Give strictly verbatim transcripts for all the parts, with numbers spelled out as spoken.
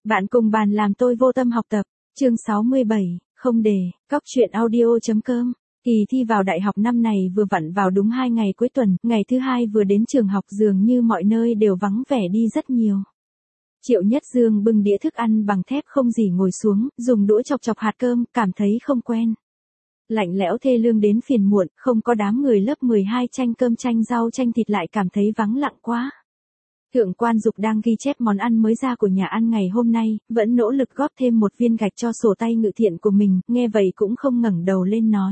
Bạn cùng bàn làm tôi vô tâm học tập. Chương sáu mươi bảy, không đề, cóc truyện audio.com. Kỳ thi vào đại học năm này vừa vặn vào đúng hai ngày cuối tuần, ngày thứ hai vừa đến trường học dường như mọi nơi đều vắng vẻ đi rất nhiều. Triệu Nhất Dương bưng đĩa thức ăn bằng thép không gì ngồi xuống, dùng đũa chọc chọc hạt cơm, cảm thấy không quen. Lạnh lẽo thê lương đến phiền muộn, không có đám người lớp mười hai tranh cơm tranh rau tranh thịt lại cảm thấy vắng lặng quá. Thượng quan Dục đang ghi chép món ăn mới ra của nhà ăn ngày hôm nay, vẫn nỗ lực góp thêm một viên gạch cho sổ tay ngự thiện của mình, nghe vậy cũng không ngẩng đầu lên nói.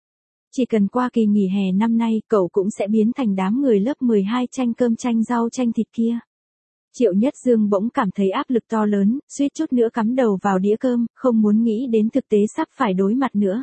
Chỉ cần qua kỳ nghỉ hè năm nay, cậu cũng sẽ biến thành đám người lớp mười hai tranh cơm tranh rau tranh thịt kia. Triệu Nhất Dương bỗng cảm thấy áp lực to lớn, suýt chút nữa cắm đầu vào đĩa cơm, không muốn nghĩ đến thực tế sắp phải đối mặt nữa.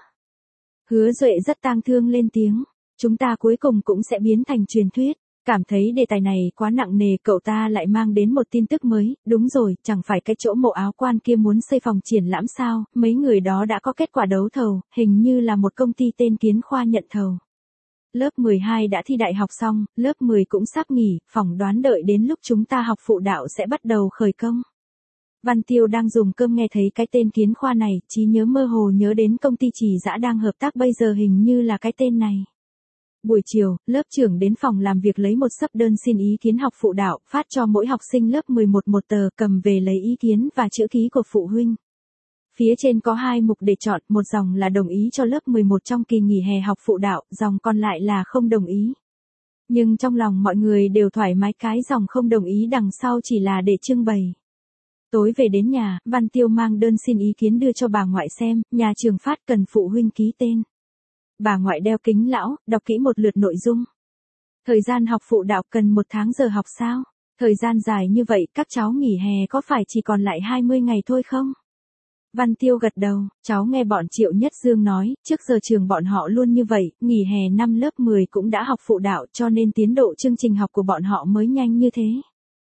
Hứa Duệ rất tang thương lên tiếng, chúng ta cuối cùng cũng sẽ biến thành truyền thuyết. Cảm thấy đề tài này quá nặng nề, cậu ta lại mang đến một tin tức mới, đúng rồi, chẳng phải cái chỗ mộ áo quan kia muốn xây phòng triển lãm sao, mấy người đó đã có kết quả đấu thầu, hình như là một công ty tên Kiến Khoa nhận thầu. Lớp mười hai đã thi đại học xong, lớp mười cũng sắp nghỉ, phỏng đoán đợi đến lúc chúng ta học phụ đạo sẽ bắt đầu khởi công. Văn Tiêu đang dùng cơm nghe thấy cái tên Kiến Khoa này, trí nhớ mơ hồ nhớ đến công ty Trì Dã đang hợp tác bây giờ hình như là cái tên này. Buổi chiều, lớp trưởng đến phòng làm việc lấy một xấp đơn xin ý kiến học phụ đạo, phát cho mỗi học sinh lớp mười một một tờ, cầm về lấy ý kiến và chữ ký của phụ huynh. Phía trên có hai mục để chọn, một dòng là đồng ý cho lớp mười một trong kỳ nghỉ hè học phụ đạo, dòng còn lại là không đồng ý. Nhưng trong lòng mọi người đều thoải mái, cái dòng không đồng ý đằng sau chỉ là để trưng bày. Tối về đến nhà, Văn Tiêu mang đơn xin ý kiến đưa cho bà ngoại xem, nhà trường phát cần phụ huynh ký tên. Bà ngoại đeo kính lão, đọc kỹ một lượt nội dung. Thời gian học phụ đạo cần một tháng giờ học sao? Thời gian dài như vậy, các cháu nghỉ hè có phải chỉ còn lại hai mươi ngày thôi không? Văn Tiêu gật đầu, cháu nghe bọn Triệu Nhất Dương nói, trước giờ trường bọn họ luôn như vậy, nghỉ hè năm lớp mười cũng đã học phụ đạo cho nên tiến độ chương trình học của bọn họ mới nhanh như thế.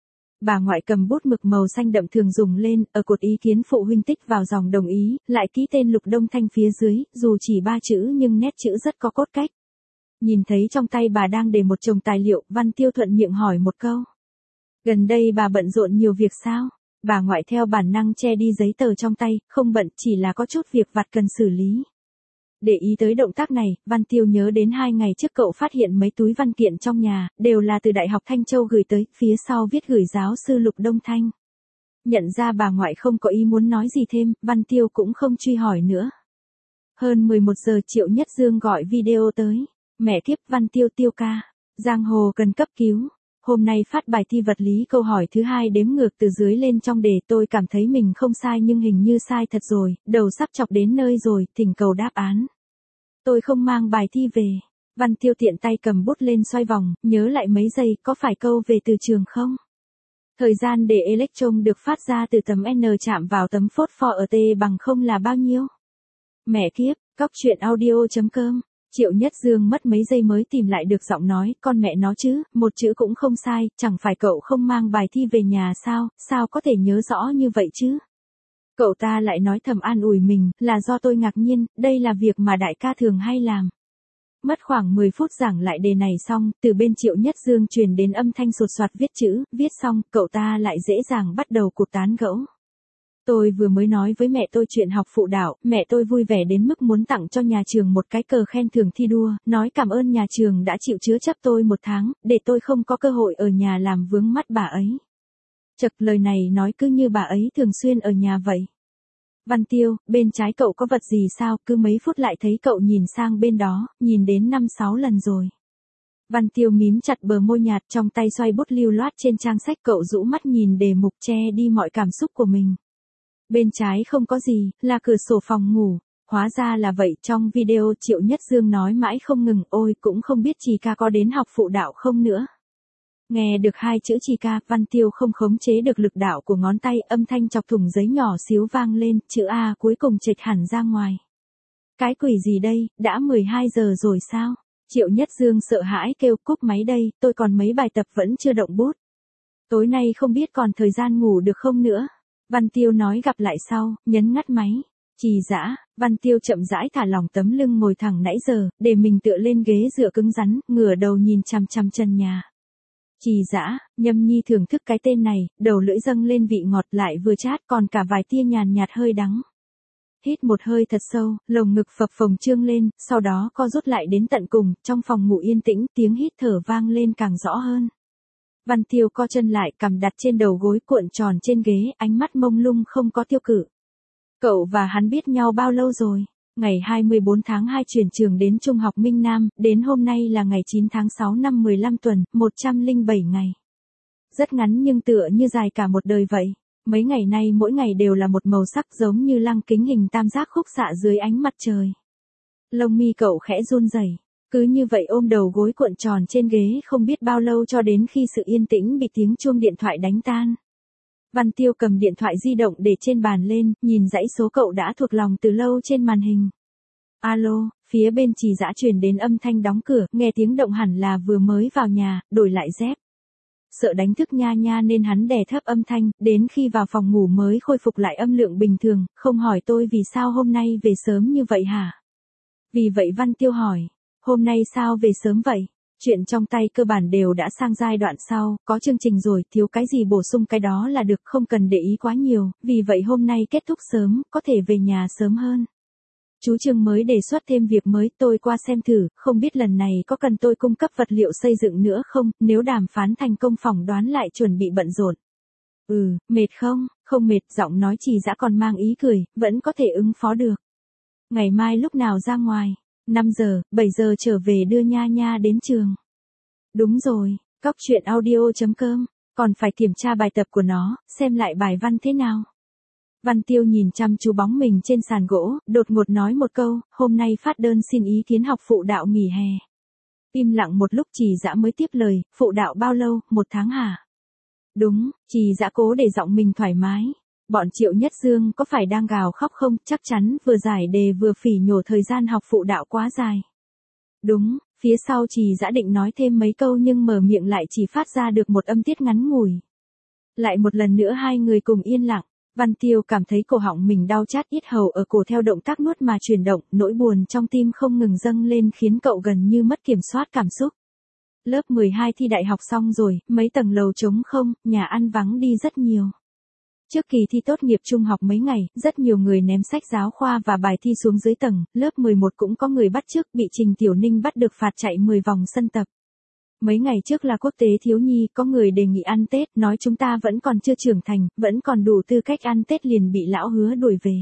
Bà ngoại cầm bút mực màu xanh đậm thường dùng lên, ở cột ý kiến phụ huynh tích vào dòng đồng ý, lại ký tên Lục Đông Thanh phía dưới, dù chỉ ba chữ nhưng nét chữ rất có cốt cách. Nhìn thấy trong tay bà đang để một chồng tài liệu, Văn Tiêu thuận miệng hỏi một câu. Gần đây bà bận rộn nhiều việc sao? Bà ngoại theo bản năng che đi giấy tờ trong tay, không bận, chỉ là có chút việc vặt cần xử lý. Để ý tới động tác này, Văn Tiêu nhớ đến hai ngày trước cậu phát hiện mấy túi văn kiện trong nhà, đều là từ Đại học Thanh Châu gửi tới, phía sau viết gửi giáo sư Lục Đông Thanh. Nhận ra bà ngoại không có ý muốn nói gì thêm, Văn Tiêu cũng không truy hỏi nữa. Hơn mười một giờ Triệu Nhất Dương gọi video tới. Mẹ kiếp, Văn Tiêu Tiêu ca. Giang hồ cần cấp cứu. Hôm nay phát bài thi vật lý câu hỏi thứ hai đếm ngược từ dưới lên trong đề, tôi cảm thấy mình không sai nhưng hình như sai thật rồi, đầu sắp chọc đến nơi rồi, thỉnh cầu đáp án. Tôi không mang bài thi về. Văn Tiêu tiện tay cầm bút lên xoay vòng, nhớ lại mấy giây, có phải câu về từ trường không? Thời gian để electron được phát ra từ tấm N chạm vào tấm phốt pho ở T bằng không là bao nhiêu? Mẹ kiếp, cóc truyện audio.com. Triệu Nhất Dương mất mấy giây mới tìm lại được giọng nói, con mẹ nó chứ, một chữ cũng không sai, chẳng phải cậu không mang bài thi về nhà sao, sao có thể nhớ rõ như vậy chứ? Cậu ta lại nói thầm an ủi mình, là do tôi ngạc nhiên, đây là việc mà đại ca thường hay làm. Mất khoảng mười phút giảng lại đề này xong, từ bên Triệu Nhất Dương truyền đến âm thanh sột soạt viết chữ, viết xong, cậu ta lại dễ dàng bắt đầu cuộc tán gẫu. Tôi vừa mới nói với mẹ tôi chuyện học phụ đạo, mẹ tôi vui vẻ đến mức muốn tặng cho nhà trường một cái cờ khen thưởng thi đua, nói cảm ơn nhà trường đã chịu chứa chấp tôi một tháng, để tôi không có cơ hội ở nhà làm vướng mắt bà ấy. Chật, lời này nói cứ như bà ấy thường xuyên ở nhà vậy. Văn Tiêu, bên trái cậu có vật gì sao, cứ mấy phút lại thấy cậu nhìn sang bên đó, nhìn đến năm sáu lần rồi. Văn Tiêu mím chặt bờ môi nhạt, trong tay xoay bút lưu loát trên trang sách, cậu rũ mắt nhìn đề mục che đi mọi cảm xúc của mình. Bên trái không có gì, là cửa sổ phòng ngủ. Hóa ra là vậy, trong video Triệu Nhất Dương nói mãi không ngừng, ôi cũng không biết Trì ca có đến học phụ đạo không nữa. Nghe được hai chữ Trì ca, Văn Tiêu không khống chế được lực đạo của ngón tay, âm thanh chọc thủng giấy nhỏ xíu vang lên, chữ A cuối cùng chệch hẳn ra ngoài. Cái quỷ gì đây, đã mười hai giờ rồi sao? Triệu Nhất Dương sợ hãi kêu cúp máy đây, tôi còn mấy bài tập vẫn chưa động bút. Tối nay không biết còn thời gian ngủ được không nữa. Văn Tiêu nói gặp lại sau, nhấn ngắt máy. Trì Dã, Văn Tiêu chậm rãi thả lỏng tấm lưng ngồi thẳng nãy giờ, để mình tựa lên ghế dựa cứng rắn, ngửa đầu nhìn chằm chằm chân nhà. Trì Dã, Nhâm Nhi thưởng thức cái tên này, đầu lưỡi dâng lên vị ngọt lại vừa chát còn cả vài tia nhàn nhạt hơi đắng. Hít một hơi thật sâu, lồng ngực phập phồng trương lên, sau đó co rút lại đến tận cùng, trong phòng ngủ yên tĩnh, tiếng hít thở vang lên càng rõ hơn. Văn Tiêu co chân lại, cằm đặt trên đầu gối cuộn tròn trên ghế, ánh mắt mông lung không có tiêu cự. Cậu và hắn biết nhau bao lâu rồi? Ngày hai mươi bốn tháng hai chuyển trường đến Trung học Minh Nam, đến hôm nay là ngày chín tháng sáu năm mười lăm tuần, một trăm lẻ bảy ngày. Rất ngắn nhưng tựa như dài cả một đời vậy. Mấy ngày nay mỗi ngày đều là một màu sắc giống như lăng kính hình tam giác khúc xạ dưới ánh mặt trời. Lông mi cậu khẽ run rẩy, cứ như vậy ôm đầu gối cuộn tròn trên ghế không biết bao lâu cho đến khi sự yên tĩnh bị tiếng chuông điện thoại đánh tan. Văn Tiêu cầm điện thoại di động để trên bàn lên, nhìn dãy số cậu đã thuộc lòng từ lâu trên màn hình. Alo, phía bên Trì Dã truyền đến âm thanh đóng cửa, nghe tiếng động hẳn là vừa mới vào nhà, đổi lại dép. Sợ đánh thức Nha Nha nên hắn đè thấp âm thanh, đến khi vào phòng ngủ mới khôi phục lại âm lượng bình thường, không hỏi tôi vì sao hôm nay về sớm như vậy hả? Vì vậy Văn Tiêu hỏi, hôm nay sao về sớm vậy? Chuyện trong tay cơ bản đều đã sang giai đoạn sau, có chương trình rồi, thiếu cái gì bổ sung cái đó là được, không cần để ý quá nhiều, vì vậy hôm nay kết thúc sớm, có thể về nhà sớm hơn. Chú Trương mới đề xuất thêm việc mới, tôi qua xem thử, không biết lần này có cần tôi cung cấp vật liệu xây dựng nữa không, nếu đàm phán thành công phỏng đoán lại chuẩn bị bận rộn. Ừ, mệt không? Không mệt, giọng nói Trì Dã còn mang ý cười, vẫn có thể ứng phó được. Ngày mai lúc nào ra ngoài? năm giờ, bảy giờ trở về đưa Nha Nha đến trường. Đúng rồi, cóc truyện audio chấm com, còn phải kiểm tra bài tập của nó, xem lại bài văn thế nào. Văn Tiêu nhìn chăm chú bóng mình trên sàn gỗ, đột ngột nói một câu, hôm nay phát đơn xin ý kiến học phụ đạo nghỉ hè. Im lặng một lúc Trì Dã mới tiếp lời, phụ đạo bao lâu, một tháng hả? Đúng, Trì Dã cố để giọng mình thoải mái. Bọn Triệu Nhất Dương có phải đang gào khóc không, chắc chắn vừa giải đề vừa phỉ nhổ thời gian học phụ đạo quá dài. Đúng, phía sau Trì Dã định nói thêm mấy câu nhưng mở miệng lại chỉ phát ra được một âm tiết ngắn ngủi. Lại một lần nữa hai người cùng yên lặng. Văn Tiêu cảm thấy cổ họng mình đau chát, yết hầu ở cổ theo động tác nuốt mà chuyển động, nỗi buồn trong tim không ngừng dâng lên khiến cậu gần như mất kiểm soát cảm xúc. Lớp mười hai thi đại học xong rồi, mấy tầng lầu trống không, nhà ăn vắng đi rất nhiều. Trước kỳ thi tốt nghiệp trung học mấy ngày, rất nhiều người ném sách giáo khoa và bài thi xuống dưới tầng, lớp mười một cũng có người bắt chước, bị Trình Tiểu Ninh bắt được phạt chạy mười vòng sân tập. Mấy ngày trước là quốc tế thiếu nhi, có người đề nghị ăn Tết, nói chúng ta vẫn còn chưa trưởng thành, vẫn còn đủ tư cách ăn Tết liền bị lão Hứa đuổi về.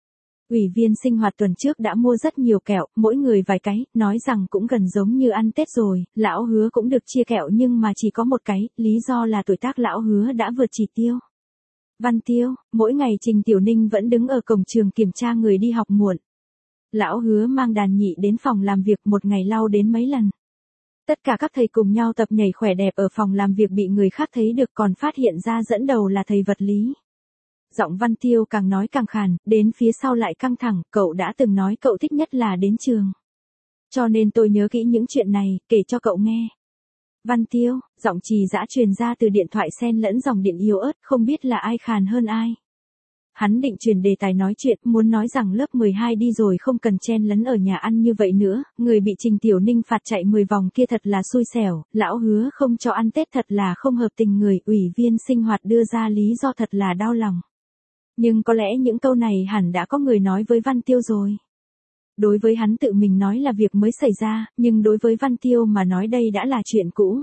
Ủy viên sinh hoạt tuần trước đã mua rất nhiều kẹo, mỗi người vài cái, nói rằng cũng gần giống như ăn Tết rồi, lão Hứa cũng được chia kẹo nhưng mà chỉ có một cái, lý do là tuổi tác lão Hứa đã vượt chỉ tiêu. Văn Tiêu, mỗi ngày Trình Tiểu Ninh vẫn đứng ở cổng trường kiểm tra người đi học muộn. Lão Hứa mang đàn nhị đến phòng làm việc một ngày lau đến mấy lần. Tất cả các thầy cùng nhau tập nhảy khỏe đẹp ở phòng làm việc bị người khác thấy được còn phát hiện ra dẫn đầu là thầy vật lý. Giọng Văn Tiêu càng nói càng khàn, đến phía sau lại căng thẳng, cậu đã từng nói cậu thích nhất là đến trường. Cho nên tôi nhớ kỹ những chuyện này, kể cho cậu nghe. Văn Tiêu, giọng Trì Dã truyền ra từ điện thoại xen lẫn dòng điện yếu ớt, không biết là ai khàn hơn ai. Hắn định chuyển đề tài nói chuyện, muốn nói rằng lớp mười hai đi rồi không cần chen lấn ở nhà ăn như vậy nữa, người bị Trình Tiểu Ninh phạt chạy mười vòng kia thật là xui xẻo, lão Hứa không cho ăn Tết thật là không hợp tình người, ủy viên sinh hoạt đưa ra lý do thật là đau lòng. Nhưng có lẽ những câu này hẳn đã có người nói với Văn Tiêu rồi. Đối với hắn tự mình nói là việc mới xảy ra, nhưng đối với Văn Tiêu mà nói đây đã là chuyện cũ.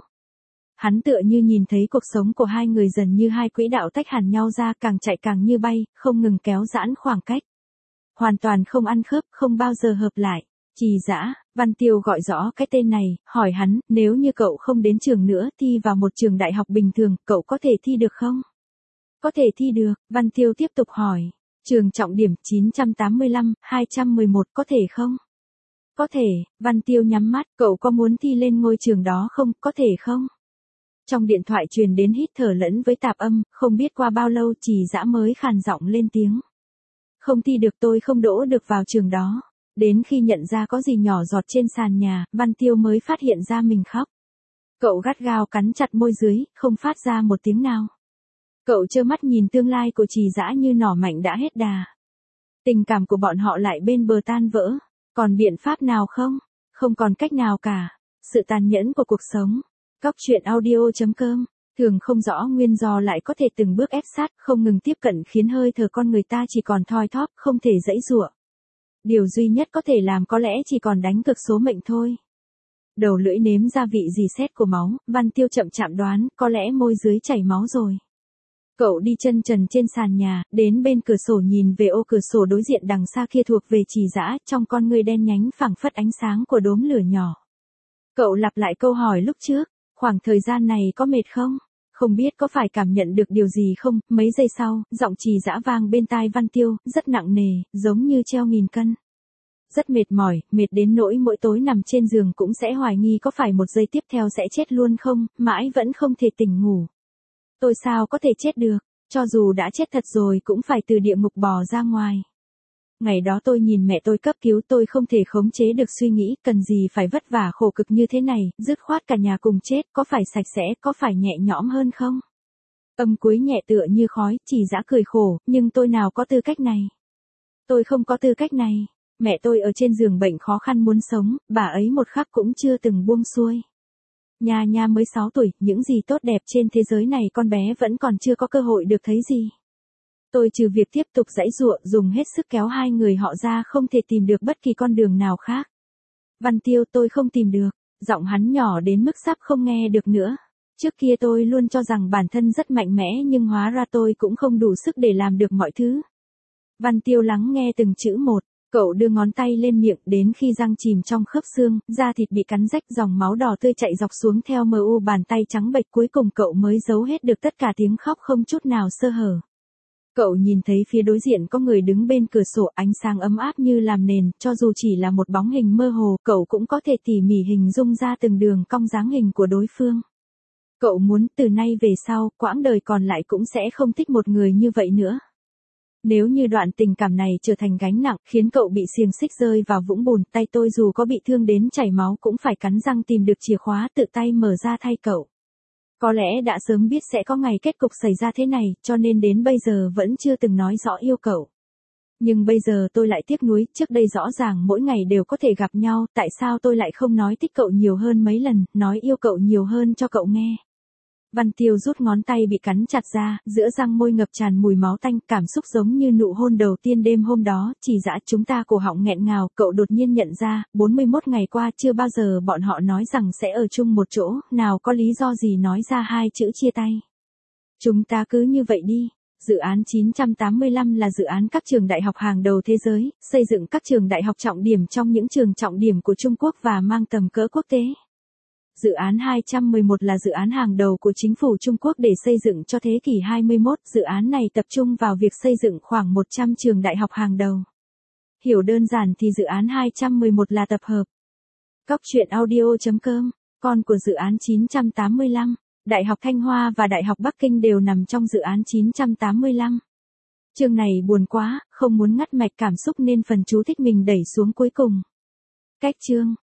Hắn tựa như nhìn thấy cuộc sống của hai người dần như hai quỹ đạo tách hẳn nhau ra, càng chạy càng như bay, không ngừng kéo giãn khoảng cách. Hoàn toàn không ăn khớp, không bao giờ hợp lại. Trì Dã, Văn Tiêu gọi rõ cái tên này, hỏi hắn, nếu như cậu không đến trường nữa, thi vào một trường đại học bình thường, cậu có thể thi được không? Có thể thi được, Văn Tiêu tiếp tục hỏi. Trường trọng điểm chín trăm tám mươi lăm, hai trăm mười một có thể không? Có thể, Văn Tiêu nhắm mắt, cậu có muốn thi lên ngôi trường đó không, có thể không? Trong điện thoại truyền đến hít thở lẫn với tạp âm, không biết qua bao lâu Trì Dã mới khàn giọng lên tiếng. Không thi được, tôi không đỗ được vào trường đó. Đến khi nhận ra có gì nhỏ giọt trên sàn nhà, Văn Tiêu mới phát hiện ra mình khóc. Cậu gắt gao cắn chặt môi dưới, không phát ra một tiếng nào. Cậu trơ mắt nhìn tương lai của Trì Dã như nỏ mạnh đã hết đà. Tình cảm của bọn họ lại bên bờ tan vỡ. Còn biện pháp nào không? Không còn cách nào cả. Sự tàn nhẫn của cuộc sống. Cóc truyện audio chấm com, thường không rõ nguyên do lại có thể từng bước ép sát, không ngừng tiếp cận khiến hơi thở con người ta chỉ còn thoi thóp, không thể giãy giụa. Điều duy nhất có thể làm có lẽ chỉ còn đánh cược số mệnh thôi. Đầu lưỡi nếm gia vị dì xét của máu, Văn Tiêu chậm chạm đoán, có lẽ môi dưới chảy máu rồi. Cậu đi chân trần trên sàn nhà, đến bên cửa sổ nhìn về ô cửa sổ đối diện đằng xa kia thuộc về Trì Dã, trong con ngươi đen nhánh phảng phất ánh sáng của đốm lửa nhỏ. Cậu lặp lại câu hỏi lúc trước, khoảng thời gian này có mệt không? Không biết có phải cảm nhận được điều gì không? Mấy giây sau, giọng Trì Dã vang bên tai Văn Tiêu, rất nặng nề, giống như treo nghìn cân. Rất mệt mỏi, mệt đến nỗi mỗi tối nằm trên giường cũng sẽ hoài nghi có phải một giây tiếp theo sẽ chết luôn không, mãi vẫn không thể tỉnh ngủ. Tôi sao có thể chết được, cho dù đã chết thật rồi cũng phải từ địa ngục bò ra ngoài. Ngày đó tôi nhìn mẹ tôi cấp cứu, tôi không thể khống chế được suy nghĩ, cần gì phải vất vả khổ cực như thế này, dứt khoát cả nhà cùng chết, có phải sạch sẽ, có phải nhẹ nhõm hơn không? Âm cuối nhẹ tựa như khói, Trì Dã cười khổ, nhưng tôi nào có tư cách này. Tôi không có tư cách này. Mẹ tôi ở trên giường bệnh khó khăn muốn sống, bà ấy một khắc cũng chưa từng buông xuôi. Nha nha mới sáu tuổi, những gì tốt đẹp trên thế giới này con bé vẫn còn chưa có cơ hội được thấy gì. Tôi trừ việc tiếp tục giãy giụa, dùng hết sức kéo hai người họ ra, không thể tìm được bất kỳ con đường nào khác. Văn Tiêu, tôi không tìm được, giọng hắn nhỏ đến mức sắp không nghe được nữa. Trước kia tôi luôn cho rằng bản thân rất mạnh mẽ nhưng hóa ra tôi cũng không đủ sức để làm được mọi thứ. Văn Tiêu lắng nghe từng chữ một. Cậu đưa ngón tay lên miệng, đến khi răng chìm trong khớp xương, da thịt bị cắn rách, dòng máu đỏ tươi chạy dọc xuống theo mờ u bàn tay trắng bệch, cuối cùng cậu mới giấu hết được tất cả tiếng khóc không chút nào sơ hở. Cậu nhìn thấy phía đối diện có người đứng bên cửa sổ, ánh sáng ấm áp như làm nền, cho dù chỉ là một bóng hình mơ hồ, cậu cũng có thể tỉ mỉ hình dung ra từng đường cong dáng hình của đối phương. Cậu muốn từ nay về sau, quãng đời còn lại cũng sẽ không thích một người như vậy nữa. Nếu như đoạn tình cảm này trở thành gánh nặng, khiến cậu bị xiềng xích rơi vào vũng bùn, tay tôi dù có bị thương đến chảy máu cũng phải cắn răng tìm được chìa khóa tự tay mở ra thay cậu. Có lẽ đã sớm biết sẽ có ngày kết cục xảy ra thế này, cho nên đến bây giờ vẫn chưa từng nói rõ yêu cậu. Nhưng bây giờ tôi lại tiếc nuối, trước đây rõ ràng mỗi ngày đều có thể gặp nhau, tại sao tôi lại không nói thích cậu nhiều hơn mấy lần, nói yêu cậu nhiều hơn cho cậu nghe. Văn Tiêu rút ngón tay bị cắn chặt ra, giữa răng môi ngập tràn mùi máu tanh, cảm xúc giống như nụ hôn đầu tiên đêm hôm đó. Trì Dã, chúng ta cổ họng nghẹn ngào, cậu đột nhiên nhận ra, bốn mươi mốt ngày qua chưa bao giờ bọn họ nói rằng sẽ ở chung một chỗ, nào có lý do gì nói ra hai chữ chia tay. Chúng ta cứ như vậy đi. Dự án chín trăm tám mươi lăm là dự án các trường đại học hàng đầu thế giới, xây dựng các trường đại học trọng điểm trong những trường trọng điểm của Trung Quốc và mang tầm cỡ quốc tế. Dự án hai trăm mười một là dự án hàng đầu của chính phủ Trung Quốc để xây dựng cho thế kỷ hai mươi mốt, dự án này tập trung vào việc xây dựng khoảng một trăm trường đại học hàng đầu. Hiểu đơn giản thì dự án hai trăm mười một là tập hợp. Cóc truyện audio chấm com, con của dự án chín trăm tám mươi lăm, Đại học Thanh Hoa và Đại học Bắc Kinh đều nằm trong dự án chín trăm tám mươi lăm. Chương này buồn quá, không muốn ngắt mạch cảm xúc nên phần chú thích mình đẩy xuống cuối cùng. Cách chương